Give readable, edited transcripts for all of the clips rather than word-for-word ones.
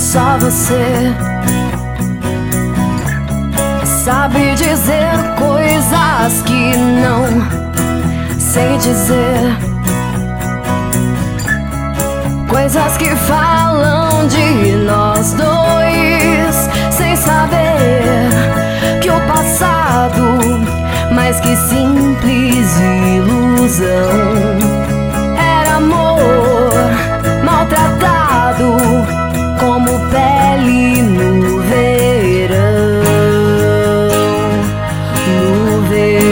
Só você sabe dizer coisas que não sei dizer, coisas que falam de nós dois, sem saber que o passado, mais que simples ilusão, era amor maltratado como pele no verão. No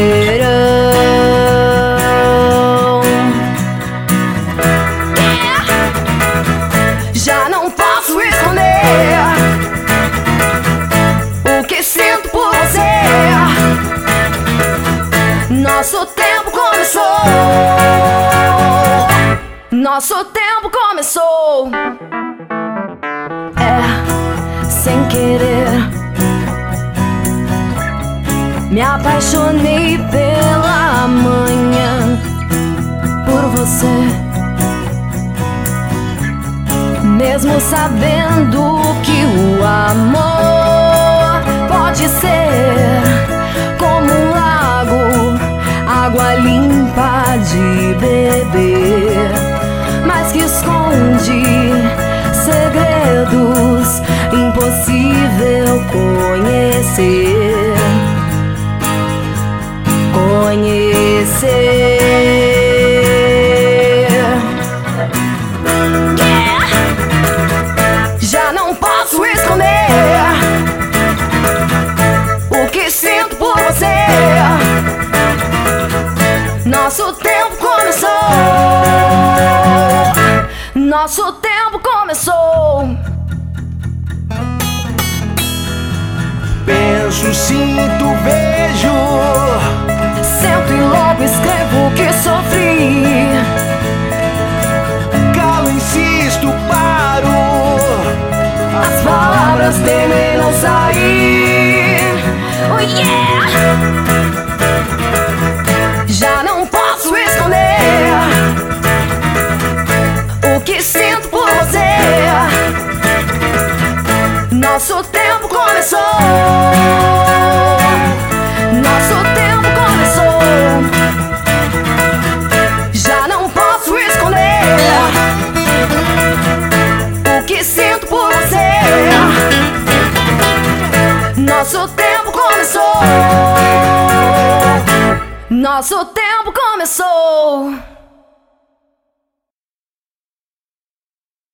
verão. Já não posso esconder o que sinto por você. Nosso tempo começou. Nosso tempo começou. Sem querer, me apaixonei pela manhã por você, mesmo sabendo que o amor pode ser como um lago, água limpa de beber, mas que esconde segredos impossível conhecer. Já não posso esconder o que sinto por você. Nosso tempo começou. Nosso tempo começou. Penso, sinto, vejo, sento e logo escrevo o que sofri. calo, insisto, paro. As palavras temem não sair. Oh yeah! Já não posso esconder o que sinto por você. Nosso tempo começou. Nosso tempo começou. Já não posso esconder o que sinto por você. Nosso tempo começou. Nosso tempo começou.